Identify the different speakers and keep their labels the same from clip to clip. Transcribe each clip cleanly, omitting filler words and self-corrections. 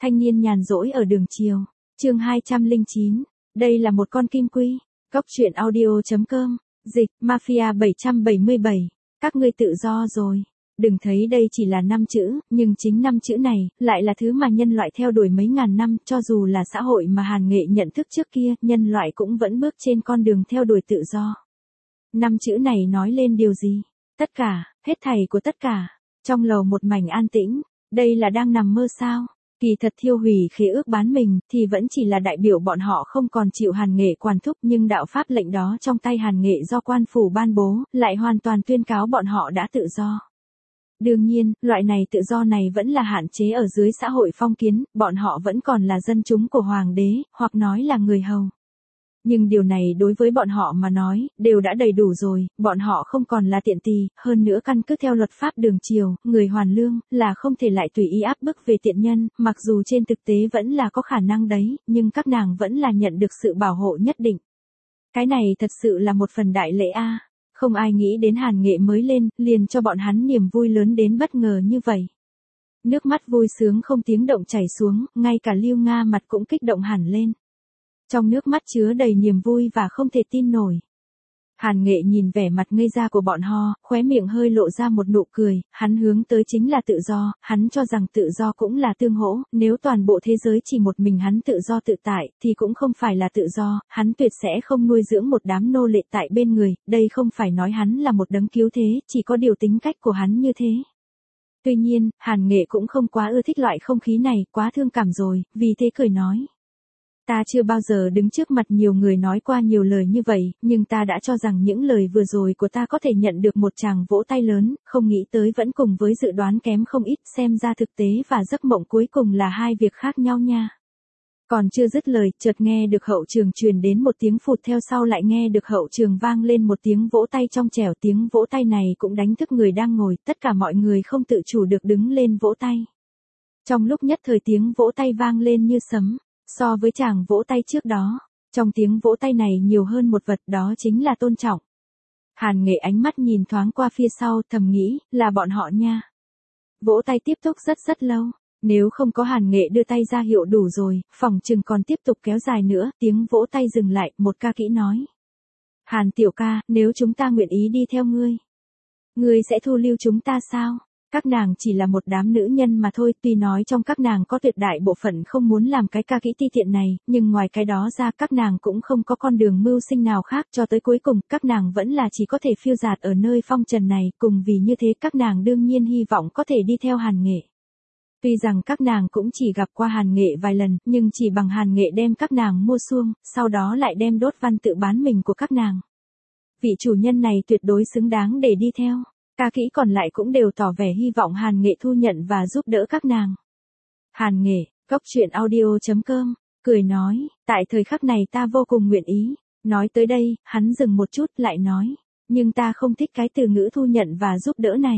Speaker 1: Thanh niên nhàn rỗi ở đường chiều. Chương 209. Đây là một con kim quy. Cốc truyện audio.com. Dịch, Mafia 777. Các ngươi tự do rồi. Đừng thấy đây chỉ là 5 chữ, nhưng chính 5 chữ này, lại là thứ mà nhân loại theo đuổi mấy ngàn năm, cho dù là xã hội mà Hàn Nghệ nhận thức trước kia, nhân loại cũng vẫn bước trên con đường theo đuổi tự do. 5 chữ này nói lên điều gì? Tất cả, hết thảy của tất cả. Trong lầu một mảnh an tĩnh, đây là đang nằm mơ sao? Kỳ thật thiêu hủy khế ước bán mình, thì vẫn chỉ là đại biểu bọn họ không còn chịu Hàn Nghệ quản thúc, nhưng đạo pháp lệnh đó trong tay Hàn Nghệ do quan phủ ban bố, lại hoàn toàn tuyên cáo bọn họ đã tự do. Đương nhiên, loại này tự do này vẫn là hạn chế ở dưới xã hội phong kiến, bọn họ vẫn còn là dân chúng của hoàng đế, hoặc nói là người hầu. Nhưng điều này đối với bọn họ mà nói, đều đã đầy đủ rồi, bọn họ không còn là tiện tỳ, hơn nữa căn cứ theo luật pháp đường triều, người hoàn lương, là không thể lại tùy ý áp bức về tiện nhân, mặc dù trên thực tế vẫn là có khả năng đấy, nhưng các nàng vẫn là nhận được sự bảo hộ nhất định. Cái này thật sự là một phần đại lễ a. Không ai nghĩ đến Hàn Nghệ mới lên, liền cho bọn hắn niềm vui lớn đến bất ngờ như vậy. Nước mắt vui sướng không tiếng động chảy xuống, ngay cả Lưu Nga mặt cũng kích động hẳn lên. Trong nước mắt chứa đầy niềm vui và không thể tin nổi. Hàn Nghệ nhìn vẻ mặt ngây ra của bọn họ, khóe miệng hơi lộ ra một nụ cười, hắn hướng tới chính là tự do, hắn cho rằng tự do cũng là tương hỗ, nếu toàn bộ thế giới chỉ một mình hắn tự do tự tại, thì cũng không phải là tự do, hắn tuyệt sẽ không nuôi dưỡng một đám nô lệ tại bên người, đây không phải nói hắn là một đấng cứu thế, chỉ có điều tính cách của hắn như thế. Tuy nhiên, Hàn Nghệ cũng không quá ưa thích loại không khí này, quá thương cảm rồi, vì thế cười nói. Ta chưa bao giờ đứng trước mặt nhiều người nói qua nhiều lời như vậy, nhưng ta đã cho rằng những lời vừa rồi của ta có thể nhận được một tràng vỗ tay lớn, không nghĩ tới vẫn cùng với dự đoán kém không ít, xem ra thực tế và giấc mộng cuối cùng là hai việc khác nhau nha. Còn chưa dứt lời, chợt nghe được hậu trường truyền đến một tiếng phụt, theo sau lại nghe được hậu trường vang lên một tiếng vỗ tay trong trẻo, tiếng vỗ tay này cũng đánh thức người đang ngồi, tất cả mọi người không tự chủ được đứng lên vỗ tay. Trong lúc nhất thời tiếng vỗ tay vang lên như sấm. So với chàng vỗ tay trước đó, trong tiếng vỗ tay này nhiều hơn một vật, đó chính là tôn trọng. Hàn Nghệ ánh mắt nhìn thoáng qua phía sau, thầm nghĩ, là bọn họ nha. Vỗ tay tiếp tục rất lâu, nếu không có Hàn Nghệ đưa tay ra hiệu đủ rồi, phỏng chừng còn tiếp tục kéo dài nữa, tiếng vỗ tay dừng lại, một ca kỹ nói. Hàn tiểu ca, nếu chúng ta nguyện ý đi theo ngươi sẽ thu lưu chúng ta sao? Các nàng chỉ là một đám nữ nhân mà thôi, tuy nói trong các nàng có tuyệt đại bộ phận không muốn làm cái ca kỹ ti tiện này, nhưng ngoài cái đó ra các nàng cũng không có con đường mưu sinh nào khác, cho tới cuối cùng các nàng vẫn là chỉ có thể phiêu dạt ở nơi phong trần này, cùng vì như thế các nàng đương nhiên hy vọng có thể đi theo Hàn Nghệ. Tuy rằng các nàng cũng chỉ gặp qua Hàn Nghệ vài lần, nhưng chỉ bằng Hàn Nghệ đem các nàng mua xuông, sau đó lại đem đốt văn tự bán mình của các nàng. Vị chủ nhân này tuyệt đối xứng đáng để đi theo. Ca kỹ còn lại cũng đều tỏ vẻ hy vọng Hàn Nghệ thu nhận và giúp đỡ các nàng. Hàn Nghệ, Cốc truyện audio.com, cười nói, tại thời khắc này ta vô cùng nguyện ý. Nói tới đây, hắn dừng một chút lại nói, nhưng ta không thích cái từ ngữ thu nhận và giúp đỡ này.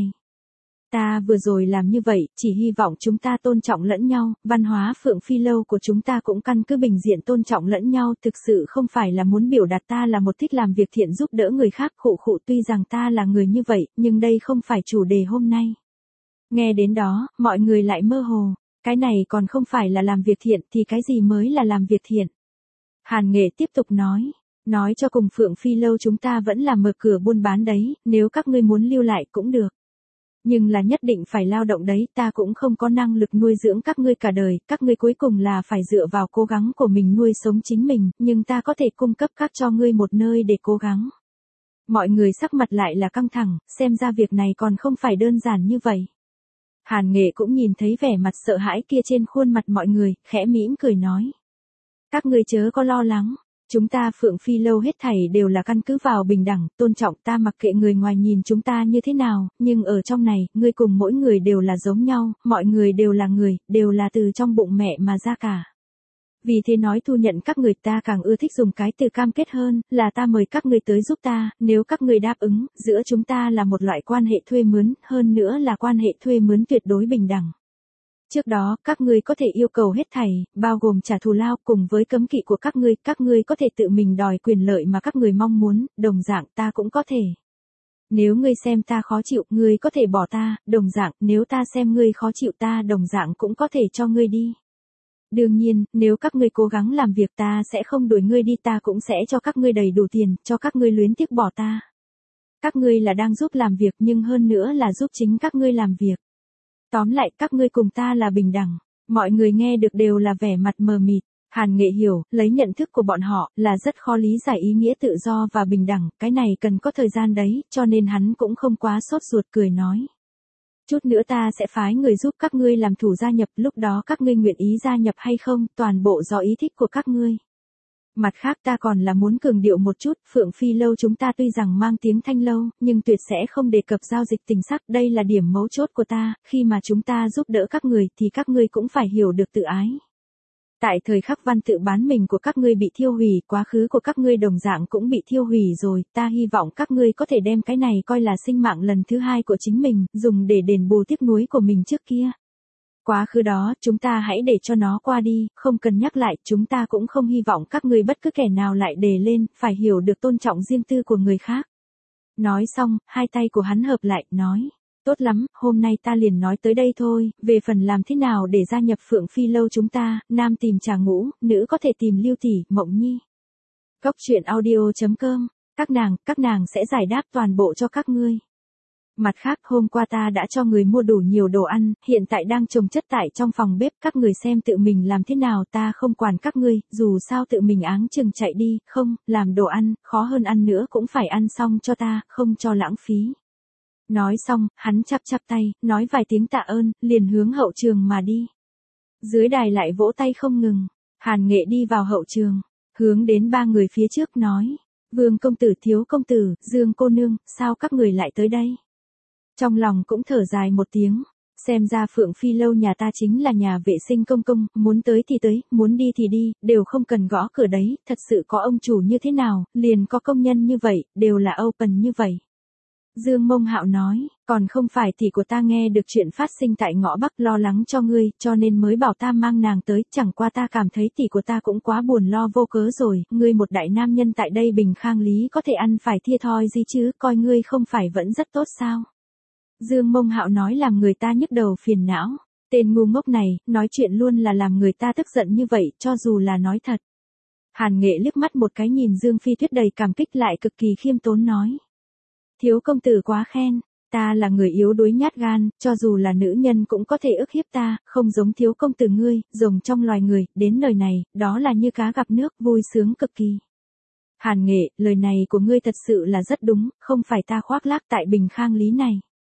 Speaker 1: Ta vừa rồi làm như vậy, chỉ hy vọng chúng ta tôn trọng lẫn nhau, văn hóa Phượng Phi Lâu của chúng ta cũng căn cứ bình diện tôn trọng lẫn nhau, thực sự không phải là muốn biểu đạt ta là một thích làm việc thiện giúp đỡ người khác, khụ tuy rằng ta là người như vậy, nhưng đây không phải chủ đề hôm nay. Nghe đến đó, mọi người lại mơ hồ, cái này còn không phải là làm việc thiện thì cái gì mới là làm việc thiện. Hàn Nghệ tiếp tục nói cho cùng Phượng Phi Lâu chúng ta vẫn là mở cửa buôn bán đấy, nếu các ngươi muốn lưu lại cũng được. Nhưng là nhất định phải lao động đấy, ta cũng không có năng lực nuôi dưỡng các ngươi cả đời, các ngươi cuối cùng là phải dựa vào cố gắng của mình nuôi sống chính mình, nhưng ta có thể cung cấp các cho ngươi một nơi để cố gắng. Mọi người sắc mặt lại là căng thẳng, xem ra việc này còn không phải đơn giản như vậy. Hàn Nghệ cũng nhìn thấy vẻ mặt sợ hãi kia trên khuôn mặt mọi người, khẽ mỉm cười nói. Các ngươi chớ có lo lắng. Chúng ta Phượng Phi Lâu hết thảy đều là căn cứ vào bình đẳng, tôn trọng, ta mặc kệ người ngoài nhìn chúng ta như thế nào, nhưng ở trong này, ngươi cùng mỗi người đều là giống nhau, mọi người đều là người, đều là từ trong bụng mẹ mà ra cả. Vì thế nói thu nhận các người, ta càng ưa thích dùng cái từ cam kết hơn, là ta mời các ngươi tới giúp ta, nếu các ngươi đáp ứng, giữa chúng ta là một loại quan hệ thuê mướn, hơn nữa là quan hệ thuê mướn tuyệt đối bình đẳng. Trước đó, các ngươi có thể yêu cầu hết thảy, bao gồm trả thù lao, cùng với cấm kỵ của các ngươi có thể tự mình đòi quyền lợi mà các ngươi mong muốn, đồng dạng ta cũng có thể. Nếu ngươi xem ta khó chịu, ngươi có thể bỏ ta, đồng dạng, nếu ta xem ngươi khó chịu ta đồng dạng cũng có thể cho ngươi đi. Đương nhiên, nếu các ngươi cố gắng làm việc ta sẽ không đuổi ngươi đi, ta cũng sẽ cho các ngươi đầy đủ tiền, cho các ngươi luyến tiếc bỏ ta. Các ngươi là đang giúp làm việc nhưng hơn nữa là giúp chính các ngươi làm việc. Tóm lại các ngươi cùng ta là bình đẳng. Mọi người nghe được đều là vẻ mặt mờ mịt. Hàn Nghệ hiểu, lấy nhận thức của bọn họ là rất khó lý giải ý nghĩa tự do và bình đẳng, cái này cần có thời gian đấy, cho nên hắn cũng không quá sốt ruột, cười nói. Chút nữa ta sẽ phái người giúp các ngươi làm thủ gia nhập, lúc đó các ngươi nguyện ý gia nhập hay không, toàn bộ do ý thích của các ngươi. Mặt khác ta còn là muốn cường điệu một chút, Phượng Phi lâu chúng ta tuy rằng mang tiếng Thanh lâu, nhưng tuyệt sẽ không đề cập giao dịch tình sắc, đây là điểm mấu chốt của ta, khi mà chúng ta giúp đỡ các người thì các ngươi cũng phải hiểu được tự ái. Tại thời khắc văn tự bán mình của các ngươi bị thiêu hủy, quá khứ của các ngươi đồng dạng cũng bị thiêu hủy rồi, ta hy vọng các ngươi có thể đem cái này coi là sinh mạng lần thứ hai của chính mình, dùng để đền bù tiếc nuối của mình trước kia. Quá khứ đó, chúng ta hãy để cho nó qua đi, không cần nhắc lại, chúng ta cũng không hy vọng các ngươi bất cứ kẻ nào lại đề lên, phải hiểu được tôn trọng riêng tư của người khác. Nói xong, hai tay của hắn hợp lại, nói. Tốt lắm, hôm nay ta liền nói tới đây thôi, về phần làm thế nào để gia nhập Phượng Phi lâu chúng ta, nam tìm Trà Ngũ, nữ có thể tìm Lưu tỷ, Mộng Nhi. Cốc truyện audio.com, các nàng sẽ giải đáp toàn bộ cho các ngươi. Mặt khác, hôm qua ta đã cho người mua đủ nhiều đồ ăn, hiện tại đang chồng chất tại trong phòng bếp, các người xem tự mình làm thế nào, ta không quản các ngươi, dù sao tự mình áng chừng chạy đi, không, làm đồ ăn, khó hơn ăn nữa cũng phải ăn xong cho ta, không cho lãng phí. Nói xong, hắn chắp tay, nói vài tiếng tạ ơn, liền hướng hậu trường mà đi. Dưới đài lại vỗ tay không ngừng. Hàn Nghệ đi vào hậu trường, hướng đến ba người phía trước nói. Vương công tử, Thiếu công tử, Dương cô nương, sao các người lại tới đây? Trong lòng cũng thở dài một tiếng. Xem ra Phượng Phi lâu nhà ta chính là nhà vệ sinh công công, muốn tới thì tới, muốn đi thì đi, đều không cần gõ cửa đấy, thật sự có ông chủ như thế nào, liền có công nhân như vậy, đều là open như vậy. Dương Mông Hạo nói, còn không phải tỷ của ta nghe được chuyện phát sinh tại ngõ Bắc lo lắng cho ngươi, cho nên mới bảo ta mang nàng tới, chẳng qua ta cảm thấy tỷ của ta cũng quá buồn lo vô cớ rồi, ngươi một đại nam nhân tại đây bình khang lý có thể ăn phải thia thoi gì chứ, coi ngươi không phải vẫn rất tốt sao. Dương Mông Hạo nói làm người ta nhức đầu phiền não, tên ngu ngốc này, nói chuyện luôn là làm người ta tức giận như vậy, cho dù là nói thật. Hàn Nghệ liếc mắt một cái nhìn Dương Phi Tuyết đầy cảm kích lại cực kỳ khiêm tốn nói. Thiếu công tử quá khen, ta là người yếu đuối nhát gan, cho dù là nữ nhân cũng có thể ức hiếp ta, không giống thiếu công tử ngươi, rồng trong loài người, đến đời này, đó là như cá gặp nước, vui sướng cực kỳ. Hàn Nghệ, lời này của ngươi thật sự là rất đúng, không phải ta khoác lác tại bình khang lý này.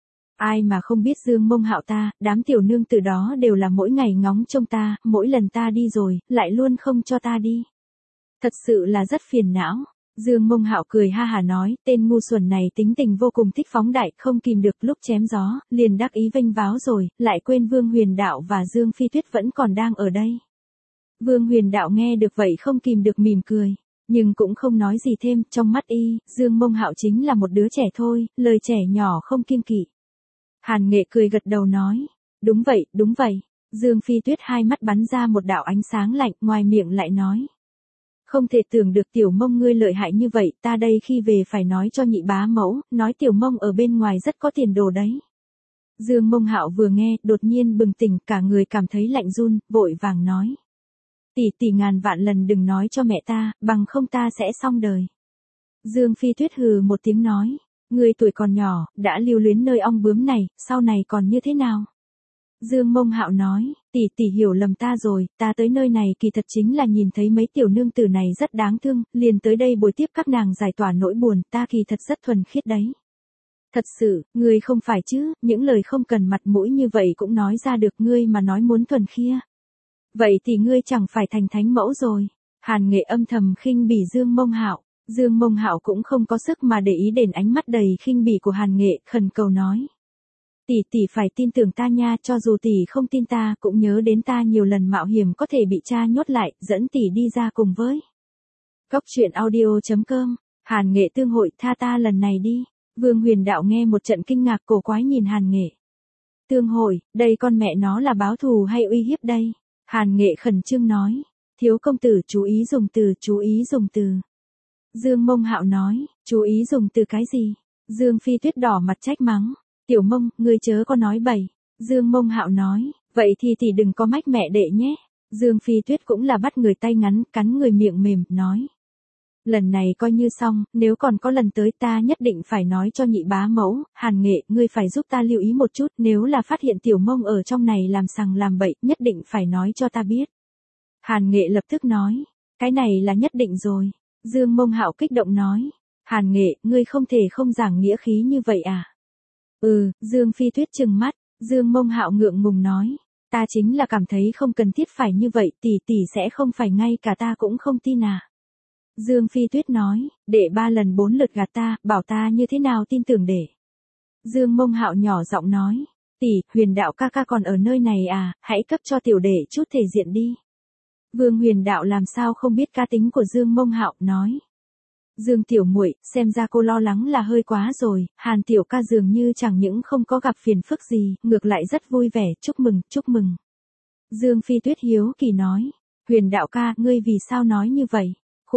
Speaker 1: Ai mà không biết Dương Mông Hạo ta, đám tiểu nương từ đó đều là mỗi ngày ngóng trông ta, mỗi lần ta đi rồi, lại luôn không cho ta đi. Thật sự là rất phiền não. Dương Mông Hạo cười ha hà nói, tên ngu xuẩn này tính tình vô cùng thích phóng đại, không kìm được lúc chém gió, liền đắc ý vênh váo rồi, lại quên Vương Huyền Đạo và Dương Phi Tuyết vẫn còn đang ở đây. Vương Huyền Đạo nghe được vậy không kìm được mỉm cười, nhưng cũng không nói gì thêm, trong mắt y, Dương Mông Hạo chính là một đứa trẻ thôi, lời trẻ nhỏ không kiêng kỵ. Hàn Nghệ cười gật đầu nói, đúng vậy, đúng vậy. Dương Phi Tuyết hai mắt bắn ra một đạo ánh sáng lạnh, ngoài miệng lại nói. Không thể tưởng được Tiểu Mông ngươi lợi hại như vậy, ta đây khi về phải nói cho nhị bá mẫu, nói Tiểu Mông ở bên ngoài rất có tiền đồ đấy. Dương Mông Hạo vừa nghe, đột nhiên bừng tỉnh, cả người cảm thấy lạnh run, vội vàng nói. Tỷ ngàn vạn lần đừng nói cho mẹ ta, bằng không ta sẽ xong đời. Dương Phi Tuyết hừ một tiếng nói, ngươi tuổi còn nhỏ, đã lưu luyến nơi ong bướm này, sau này còn như thế nào? Dương Mông Hạo nói, tỷ hiểu lầm ta rồi, ta tới nơi này kỳ thật chính là nhìn thấy mấy tiểu nương tử này rất đáng thương, liền tới đây bồi tiếp các nàng giải tỏa nỗi buồn, ta kỳ thật rất thuần khiết đấy. Thật sự, ngươi không phải chứ, những lời không cần mặt mũi như vậy cũng nói ra được, ngươi mà nói muốn thuần khiết. Vậy thì ngươi chẳng phải thành thánh mẫu rồi. Hàn Nghệ âm thầm khinh bỉ Dương Mông Hạo. Dương Mông Hạo cũng không có sức mà để ý đến ánh mắt đầy khinh bỉ của Hàn Nghệ, khẩn cầu nói. Tỷ phải tin tưởng ta nha, cho dù tỷ không tin ta, cũng nhớ đến ta nhiều lần mạo hiểm có thể bị cha nhốt lại, dẫn tỷ đi ra cùng với. Cốc truyện audio.com, Hàn Nghệ tương hội, tha ta lần này đi. Vương Huyền Đạo nghe một trận kinh ngạc cổ quái nhìn Hàn Nghệ. Tương hội, đây con mẹ nó là báo thù hay uy hiếp đây? Hàn Nghệ khẩn trương nói. Thiếu công tử chú ý dùng từ, chú ý dùng từ. Dương Mông Hạo nói, chú ý dùng từ cái gì? Dương Phi Tuyết đỏ mặt trách mắng. Tiểu Mông, ngươi chớ có nói bậy. Dương Mông Hạo nói, vậy thì tỷ đừng có mách mẹ đệ nhé. Dương Phi Tuyết cũng là bắt người tay ngắn, cắn người miệng mềm, nói. Lần này coi như xong, nếu còn có lần tới ta nhất định phải nói cho nhị bá mẫu, Hàn Nghệ, ngươi phải giúp ta lưu ý một chút, nếu là phát hiện tiểu mông ở trong này làm sằng làm bậy, nhất định phải nói cho ta biết. Hàn Nghệ lập tức nói, cái này là nhất định rồi. Dương Mông Hạo kích động nói, Hàn Nghệ, ngươi không thể không giảng nghĩa khí như vậy à? Dương Phi Tuyết trừng mắt, Dương Mông Hạo ngượng ngùng nói, ta chính là cảm thấy không cần thiết phải như vậy, tỷ tỷ sẽ không phải ngay cả ta cũng không tin à. Dương Phi Tuyết nói, đệ 3 lần 4 lượt gạt ta, bảo ta như thế nào tin tưởng để. Dương Mông Hạo nhỏ giọng nói, tỷ, Huyền Đạo ca ca còn ở nơi này à, hãy cấp cho tiểu đệ chút thể diện đi. Vương Huyền Đạo làm sao không biết cá tính của Dương Mông Hạo, nói. Dương tiểu muội, xem ra cô lo lắng là hơi quá rồi, Hàn tiểu ca dường như chẳng những không có gặp phiền phức gì, ngược lại rất vui vẻ, chúc mừng, chúc mừng. Dương Phi Tuyết hiếu kỳ nói, Huyền Đạo ca, ngươi vì sao nói như vậy?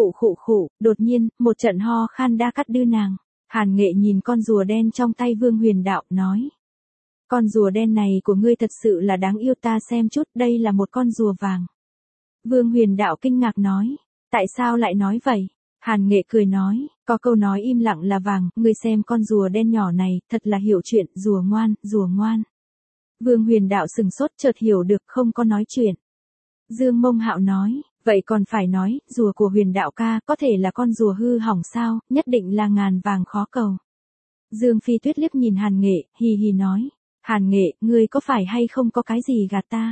Speaker 1: Khụ, đột nhiên, một trận ho khan đã cắt đứt nàng. Hàn Nghệ nhìn con rùa đen trong tay Vương Huyền Đạo, nói. Con rùa đen này của ngươi thật sự là đáng yêu, ta xem chút, đây là một con rùa vàng. Vương Huyền Đạo kinh ngạc nói, tại sao lại nói vậy? Hàn Nghệ cười nói, có câu nói im lặng là vàng, ngươi xem con rùa đen nhỏ này, thật là hiểu chuyện, rùa ngoan, rùa ngoan. Vương Huyền Đạo sừng sốt chợt hiểu được, không có nói chuyện. Dương Mông Hạo nói, vậy còn phải nói, rùa của Huyền Đạo ca có thể là con rùa hư hỏng sao, nhất định là ngàn vàng khó cầu. Dương Phi Tuyết liếc nhìn Hàn Nghệ, hì hì nói, Hàn Nghệ, ngươi có phải hay không có cái gì gạt ta?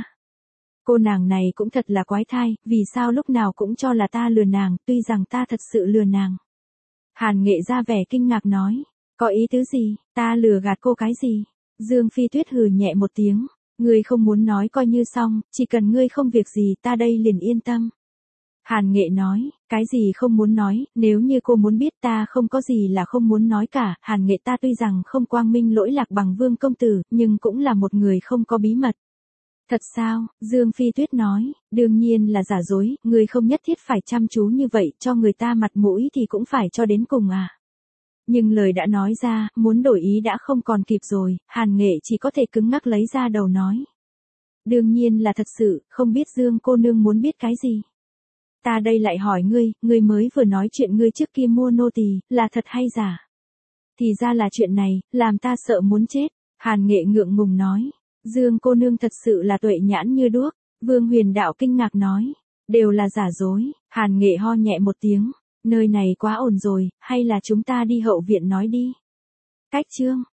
Speaker 1: Cô nàng này cũng thật là quái thai, vì sao lúc nào cũng cho là ta lừa nàng, tuy rằng ta thật sự lừa nàng. Hàn Nghệ ra vẻ kinh ngạc nói, có ý tứ gì, ta lừa gạt cô cái gì? Dương Phi Tuyết hừ nhẹ một tiếng, ngươi không muốn nói coi như xong, chỉ cần ngươi không việc gì ta đây liền yên tâm. Hàn Nghệ nói, cái gì không muốn nói, nếu như cô muốn biết ta không có gì là không muốn nói cả, Hàn Nghệ ta tuy rằng không quang minh lỗi lạc bằng Vương công tử, nhưng cũng là một người không có bí mật. Thật sao? Dương Phi Tuyết nói, đương nhiên là giả dối, người không nhất thiết phải chăm chú như vậy, cho người ta mặt mũi thì cũng phải cho đến cùng à. Nhưng lời đã nói ra, muốn đổi ý đã không còn kịp rồi, Hàn Nghệ chỉ có thể cứng ngắc lấy ra đầu nói. Đương nhiên là thật sự, không biết Dương cô nương muốn biết cái gì. Ta đây lại hỏi ngươi mới vừa nói chuyện ngươi trước kia mua nô tỳ, là thật hay giả? Thì ra là chuyện này, làm ta sợ muốn chết, Hàn Nghệ ngượng ngùng nói. Dương cô nương thật sự là tuệ nhãn như đuốc, Vương Huyền Đạo kinh ngạc nói, đều là giả dối. Hàn Nghệ ho nhẹ một tiếng, nơi này quá ồn rồi, hay là chúng ta đi hậu viện nói đi. Cách chương